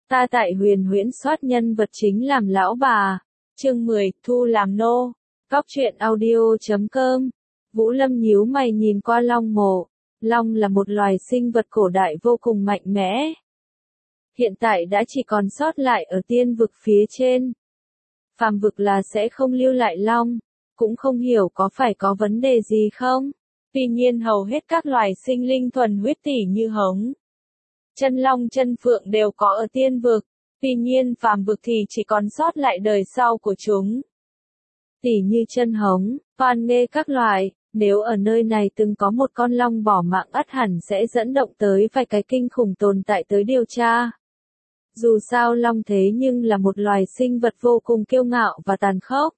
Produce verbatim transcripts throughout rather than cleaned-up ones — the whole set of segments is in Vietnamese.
Ta tại huyền huyễn soát nhân vật chính làm lão bà. Chương mười, thu làm nô. Góc truyện audio chấm com. Vũ Lâm nhíu mày nhìn qua long mộ. Long là một loài sinh vật cổ đại vô cùng mạnh mẽ. Hiện tại đã chỉ còn sót lại ở tiên vực phía trên. Phàm vực là sẽ không lưu lại long. Cũng không hiểu có phải có vấn đề gì không. Tuy nhiên hầu hết các loài sinh linh thuần huyết tỉ như hống, chân long chân phượng đều có ở tiên vực. Tuy nhiên phàm vực thì chỉ còn sót lại đời sau của chúng. Tỉ như chân hống, toan nghê các loài, nếu ở nơi này từng có một con long bỏ mạng ắt hẳn sẽ dẫn động tới vài cái kinh khủng tồn tại tới điều tra. Dù sao long thế nhưng là một loài sinh vật vô cùng kiêu ngạo và tàn khốc.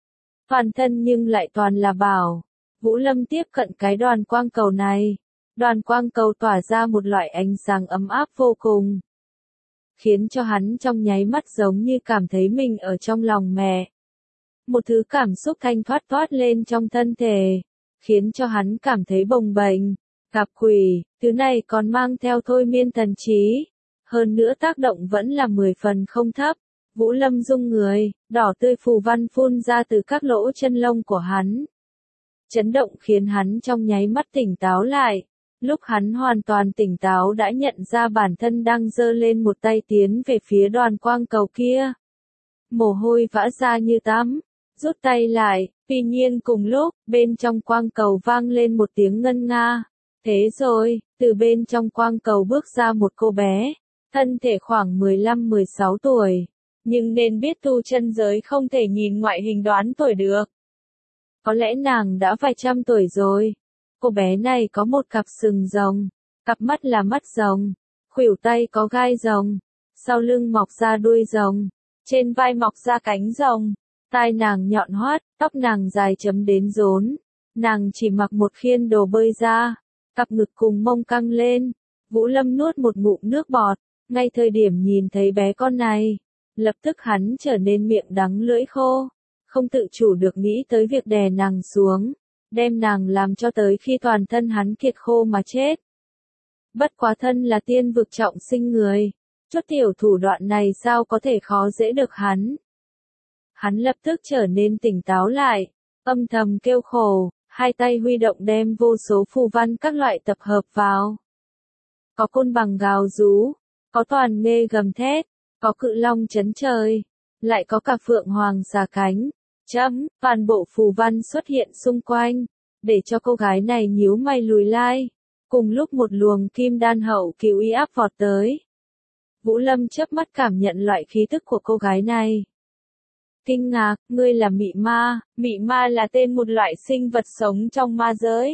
Toàn thân nhưng lại toàn là bảo. Vũ Lâm tiếp cận cái đoàn quang cầu này. Đoàn quang cầu tỏa ra một loại ánh sáng ấm áp vô cùng. Khiến cho hắn trong nháy mắt giống như cảm thấy mình ở trong lòng mẹ. Một thứ cảm xúc thanh thoát thoát lên trong thân thể. Khiến cho hắn cảm thấy bồng bềnh, gặp quỷ, thứ này còn mang theo thôi miên thần trí. Hơn nữa tác động vẫn là mười phần không thấp. Vũ Lâm rung người, đỏ tươi phù văn phun ra từ các lỗ chân lông của hắn. Chấn động khiến hắn trong nháy mắt tỉnh táo lại. Lúc hắn hoàn toàn tỉnh táo đã nhận ra bản thân đang giơ lên một tay tiến về phía đoàn quang cầu kia. Mồ hôi vã ra như tắm, rút tay lại, tuy nhiên cùng lúc, bên trong quang cầu vang lên một tiếng ngân nga. Thế rồi, từ bên trong quang cầu bước ra một cô bé, thân thể khoảng mười lăm mười sáu tuổi. Nhưng nên biết tu chân giới không thể nhìn ngoại hình đoán tuổi được. Có lẽ nàng đã vài trăm tuổi rồi. Cô bé này có một cặp sừng rồng, cặp mắt là mắt rồng, khuỷu tay có gai rồng, sau lưng mọc ra đuôi rồng, trên vai mọc ra cánh rồng, tai nàng nhọn hoắt, tóc nàng dài chấm đến rốn. Nàng chỉ mặc một khiên đồ bơi ra, cặp ngực cùng mông căng lên. Vũ Lâm nuốt một ngụm nước bọt, ngay thời điểm nhìn thấy bé con này. Lập tức hắn trở nên miệng đắng lưỡi khô, không tự chủ được nghĩ tới việc đè nàng xuống, đem nàng làm cho tới khi toàn thân hắn kiệt khô mà chết. Bất quá thân là tiên vực trọng sinh người, chút tiểu thủ đoạn này sao có thể khó dễ được hắn. Hắn lập tức trở nên tỉnh táo lại, âm thầm kêu khổ, hai tay huy động đem vô số phù văn các loại tập hợp vào. Có côn bằng gào rú, có toàn nghê gầm thét. Có cự long chấn trời, lại có cả phượng hoàng xà cánh, chấm, toàn bộ phù văn xuất hiện xung quanh, để cho cô gái này nhíu mày lùi lai. Cùng lúc một luồng kim đan hậu kỳ uy áp vọt tới. Vũ Lâm chớp mắt cảm nhận loại khí tức của cô gái này. Kinh ngạc, ngươi là mị ma. Mị ma là tên một loại sinh vật sống trong ma giới.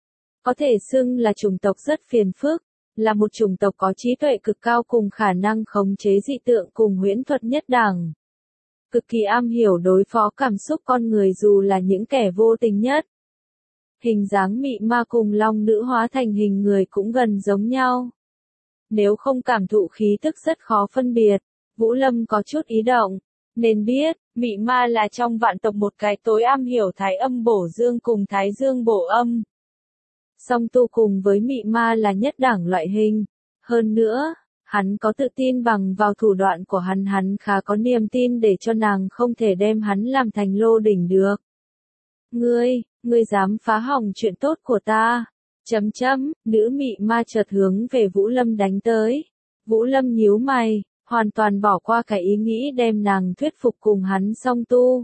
Có thể xưng là chủng tộc rất phiền phức. Là một chủng tộc có trí tuệ cực cao cùng khả năng khống chế dị tượng cùng huyễn thuật nhất đẳng. Cực kỳ am hiểu đối phó cảm xúc con người dù là những kẻ vô tình nhất. Hình dáng mị ma cùng long nữ hóa thành hình người cũng gần giống nhau. Nếu không cảm thụ khí tức rất khó phân biệt, Vũ Lâm có chút ý động. Nên biết, mị ma là trong vạn tộc một cái tối am hiểu thái âm bổ dương cùng thái dương bổ âm. Song tu cùng với mị ma là nhất đẳng loại hình. Hơn nữa, hắn có tự tin bằng vào thủ đoạn của hắn hắn khá có niềm tin để cho nàng không thể đem hắn làm thành lô đỉnh được. Ngươi, ngươi dám phá hỏng chuyện tốt của ta. Chấm chấm, nữ mị ma chợt hướng về Vũ Lâm đánh tới. Vũ Lâm nhíu mày, hoàn toàn bỏ qua cái ý nghĩ đem nàng thuyết phục cùng hắn song tu.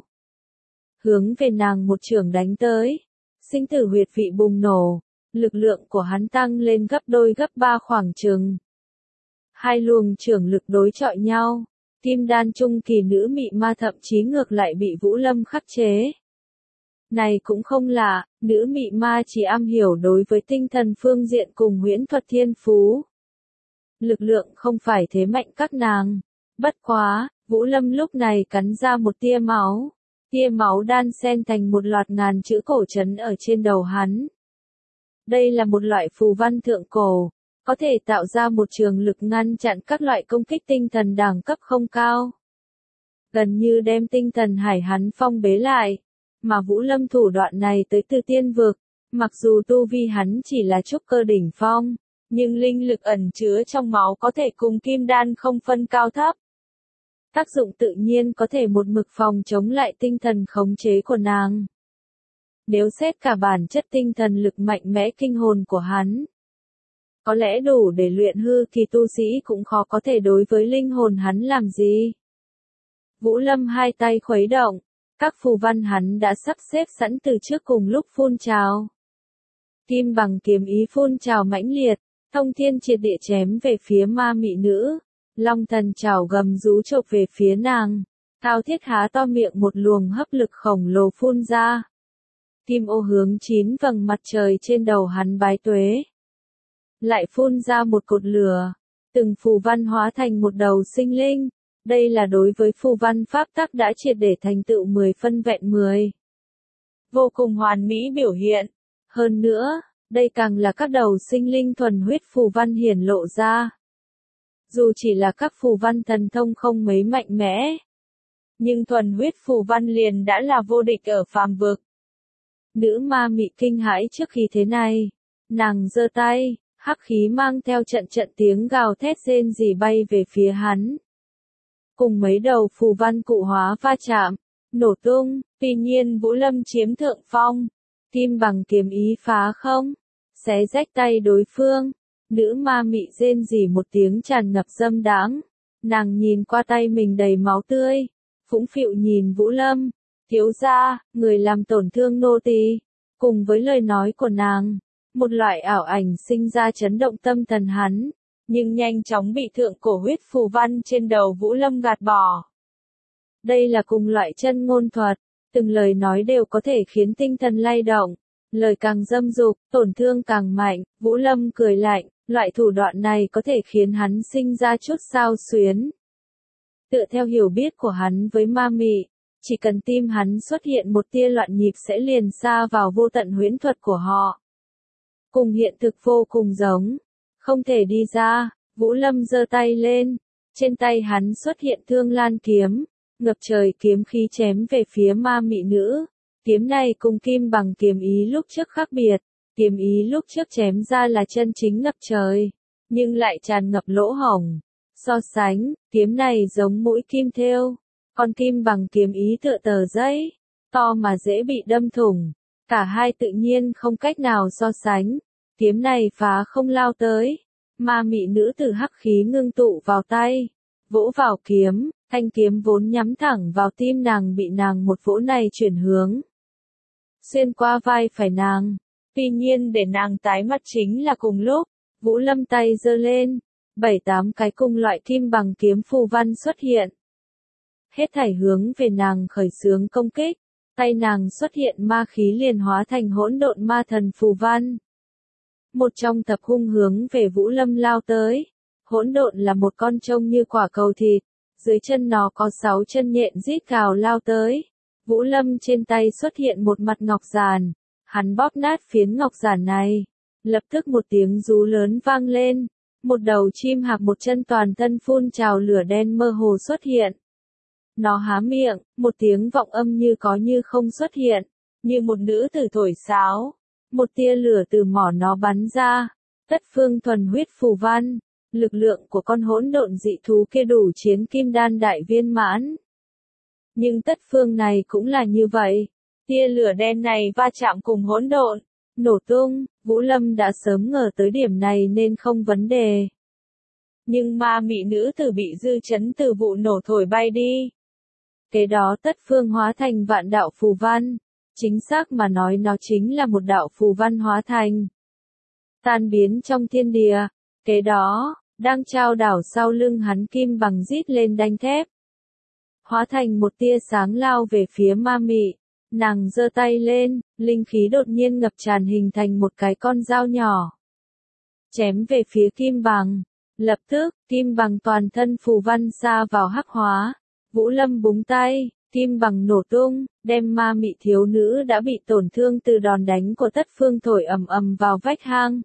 Hướng về nàng một chưởng đánh tới. Sinh tử huyệt vị bùng nổ. Lực lượng của hắn tăng lên gấp đôi gấp ba khoảng chừng. Hai luồng trưởng lực đối chọi nhau, kim đan trung kỳ nữ mị ma thậm chí ngược lại bị Vũ Lâm khắc chế. Này cũng không lạ, nữ mị ma chỉ am hiểu đối với tinh thần phương diện cùng huyễn thuật thiên phú. Lực lượng không phải thế mạnh các nàng. Bất quá, Vũ Lâm lúc này cắn ra một tia máu. Tia máu đan xen thành một loạt ngàn chữ cổ trấn ở trên đầu hắn. Đây là một loại phù văn thượng cổ, có thể tạo ra một trường lực ngăn chặn các loại công kích tinh thần đẳng cấp không cao. Gần như đem tinh thần hải hắn phong bế lại, mà Vũ Lâm thủ đoạn này tới từ tiên vực, mặc dù tu vi hắn chỉ là trúc cơ đỉnh phong, nhưng linh lực ẩn chứa trong máu có thể cùng kim đan không phân cao thấp. Tác dụng tự nhiên có thể một mực phòng chống lại tinh thần khống chế của nàng. Nếu xét cả bản chất tinh thần lực mạnh mẽ kinh hồn của hắn, có lẽ đủ để luyện hư kỳ tu sĩ cũng khó có thể đối với linh hồn hắn làm gì. Vũ Lâm hai tay khuấy động, các phù văn hắn đã sắp xếp sẵn từ trước cùng lúc phun trào. Kim bằng kiếm ý phun trào mãnh liệt, thông thiên triệt địa chém về phía ma mị nữ. Long thần trảo gầm rú chộp về phía nàng. Thao thiết há to miệng một luồng hấp lực khổng lồ phun ra. Kim ô hướng chín vầng mặt trời trên đầu hắn bái tuế. Lại phun ra một cột lửa. Từng phù văn hóa thành một đầu sinh linh. Đây là đối với phù văn pháp tắc đã triệt để thành tựu mười phân vẹn mười. Vô cùng hoàn mỹ biểu hiện. Hơn nữa, đây càng là các đầu sinh linh thuần huyết phù văn hiển lộ ra. Dù chỉ là các phù văn thần thông không mấy mạnh mẽ, nhưng thuần huyết phù văn liền đã là vô địch ở phàm vực. Nữ ma mị kinh hãi trước khi thế này, nàng giơ tay, hắc khí mang theo trận trận tiếng gào thét rên rỉ bay về phía hắn. Cùng mấy đầu phù văn cụ hóa va chạm, nổ tung, tuy nhiên Vũ Lâm chiếm thượng phong, kim bằng kiếm ý phá không, xé rách tay đối phương. Nữ ma mị rên rỉ một tiếng tràn ngập dâm đãng, nàng nhìn qua tay mình đầy máu tươi, phũng phịu nhìn Vũ Lâm, thiếu gia, người làm tổn thương nô tỳ. Cùng với lời nói của nàng, một loại ảo ảnh sinh ra chấn động tâm thần hắn, nhưng nhanh chóng bị thượng cổ huyết phù văn trên đầu Vũ Lâm gạt bỏ. Đây là cùng loại chân ngôn thuật, từng lời nói đều có thể khiến tinh thần lay động, lời càng dâm dục, tổn thương càng mạnh. Vũ Lâm cười lạnh, loại thủ đoạn này có thể khiến hắn sinh ra chút xao xuyến. Tựa theo hiểu biết của hắn với ma mị, chỉ cần tim hắn xuất hiện một tia loạn nhịp sẽ liền xa vào vô tận huyễn thuật của họ. Cùng hiện thực vô cùng giống, không thể đi ra. Vũ Lâm giơ tay lên, trên tay hắn xuất hiện Thương Lan kiếm, ngập trời kiếm khí chém về phía ma mị nữ. Kiếm này cùng kim bằng kiếm ý lúc trước khác biệt, kiếm ý lúc trước chém ra là chân chính ngập trời, nhưng lại tràn ngập lỗ hổng. So sánh, kiếm này giống mũi kim thêu, còn kim bằng kiếm ý tựa tờ giấy, to mà dễ bị đâm thủng. Cả hai tự nhiên không cách nào so sánh. Kiếm này phá không lao tới, ma mị nữ từ hắc khí ngưng tụ vào tay, vỗ vào kiếm, thanh kiếm vốn nhắm thẳng vào tim nàng bị nàng một vỗ này chuyển hướng, xuyên qua vai phải nàng. Tuy nhiên để nàng tái mặt chính là cùng lúc, Vũ Lâm tay giơ lên, bảy tám cái cùng loại kim bằng kiếm phù văn xuất hiện. Hết thảy hướng về nàng khởi xướng công kích, tay nàng xuất hiện ma khí liền hóa thành hỗn độn ma thần phù văn. Một trong thập hung hướng về Vũ Lâm lao tới, hỗn độn là một con trông như quả cầu thịt, dưới chân nó có sáu chân nhện rít gào lao tới. Vũ Lâm trên tay xuất hiện một mặt ngọc giản, hắn bóp nát phiến ngọc giản này, lập tức một tiếng rú lớn vang lên, một đầu chim hạc một chân toàn thân phun trào lửa đen mơ hồ xuất hiện. Nó há miệng, một tiếng vọng âm như có như không xuất hiện, như một nữ tử thổi sáo, một tia lửa từ mỏ nó bắn ra, tất phương thuần huyết phù văn, lực lượng của con hỗn độn dị thú kia đủ chiến kim đan đại viên mãn. Nhưng tất phương này cũng là như vậy, tia lửa đen này va chạm cùng hỗn độn, nổ tung. Vũ Lâm đã sớm ngờ tới điểm này nên không vấn đề. Nhưng ma mị nữ tử bị dư chấn từ vụ nổ thổi bay đi. Kế đó tất phương hóa thành vạn đạo phù văn, chính xác mà nói nó chính là một đạo phù văn hóa thành, tan biến trong thiên địa. Kế đó, đang trao đảo sau lưng hắn kim bằng rít lên đanh thép, hóa thành một tia sáng lao về phía ma mị. Nàng giơ tay lên, linh khí đột nhiên ngập tràn hình thành một cái con dao nhỏ, chém về phía kim bằng. Lập tức, kim bằng toàn thân phù văn sa vào hắc hóa. Vũ Lâm búng tay, kim bằng nổ tung, đem ma mị thiếu nữ đã bị tổn thương từ đòn đánh của tất phương thổi ầm ầm vào vách hang.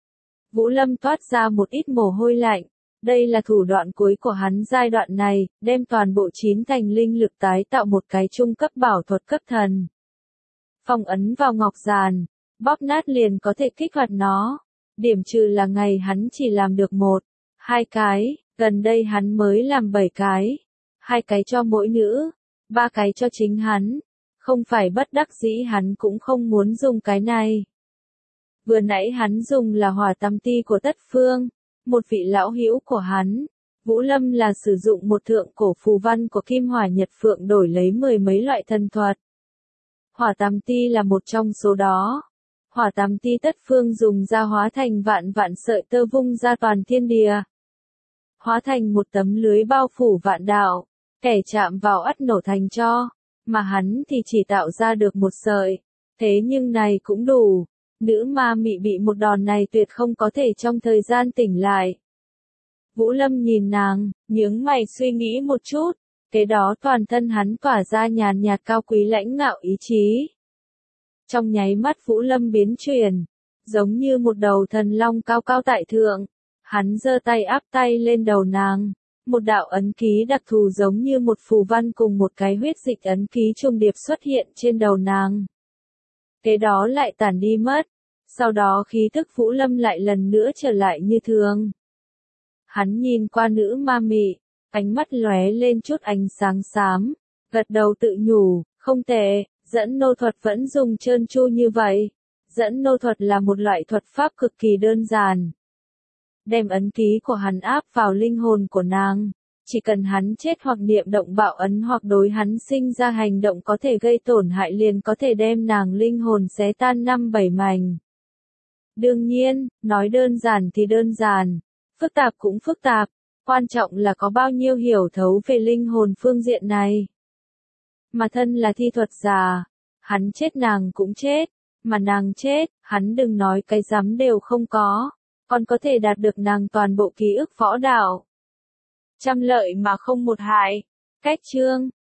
Vũ Lâm toát ra một ít mồ hôi lạnh. Đây là thủ đoạn cuối của hắn giai đoạn này, đem toàn bộ chín thành linh lực tái tạo một cái trung cấp bảo thuật cấp thần. Phong ấn vào ngọc giản, bóp nát liền có thể kích hoạt nó. Điểm trừ là ngày hắn chỉ làm được một, hai cái, gần đây hắn mới làm bảy cái. Hai cái cho mỗi nữ, ba cái cho chính hắn. Không phải bất đắc dĩ hắn cũng không muốn dùng cái này. Vừa nãy hắn dùng là hỏa tam ti của Tất Phương, một vị lão hữu của hắn. Vũ Lâm là sử dụng một thượng cổ phù văn của Kim Hỏa Nhật Phượng đổi lấy mười mấy loại thần thuật. Hỏa tam ti là một trong số đó. Hỏa tam ti Tất Phương dùng ra hóa thành vạn vạn sợi tơ vung ra toàn thiên địa. Hóa thành một tấm lưới bao phủ vạn đạo, kẻ chạm vào ắt nổ thành tro, mà hắn thì chỉ tạo ra được một sợi. Thế nhưng này cũng đủ, nữ ma mị bị một đòn này tuyệt không có thể trong thời gian tỉnh lại. Vũ Lâm nhìn nàng, nhướng mày suy nghĩ một chút, kế đó toàn thân hắn tỏa ra nhàn nhạt cao quý lãnh ngạo ý chí. Trong nháy mắt Vũ Lâm biến chuyển, giống như một đầu thần long cao cao tại thượng, hắn giơ tay áp tay lên đầu nàng, một đạo ấn ký đặc thù giống như một phù văn cùng một cái huyết dịch ấn ký trùng điệp xuất hiện trên đầu nàng. Kế đó lại tản đi mất, sau đó khí thức Vũ Lâm lại lần nữa trở lại như thường. Hắn nhìn qua nữ ma mị, ánh mắt lóe lên chút ánh sáng xám, gật đầu tự nhủ, không tệ, dẫn nô thuật vẫn dùng trơn tru như vậy. Dẫn nô thuật là một loại thuật pháp cực kỳ đơn giản. Đem ấn ký của hắn áp vào linh hồn của nàng, chỉ cần hắn chết hoặc niệm động bạo ấn hoặc đối hắn sinh ra hành động có thể gây tổn hại liền có thể đem nàng linh hồn xé tan năm bảy mảnh. Đương nhiên, nói đơn giản thì đơn giản, phức tạp cũng phức tạp, quan trọng là có bao nhiêu hiểu thấu về linh hồn phương diện này. Mà thân là thi thuật giả, hắn chết nàng cũng chết, mà nàng chết, hắn đừng nói cái rắm đều không có, còn có thể đạt được nàng toàn bộ ký ức võ đạo. Trăm lợi mà không một hại. Cách chương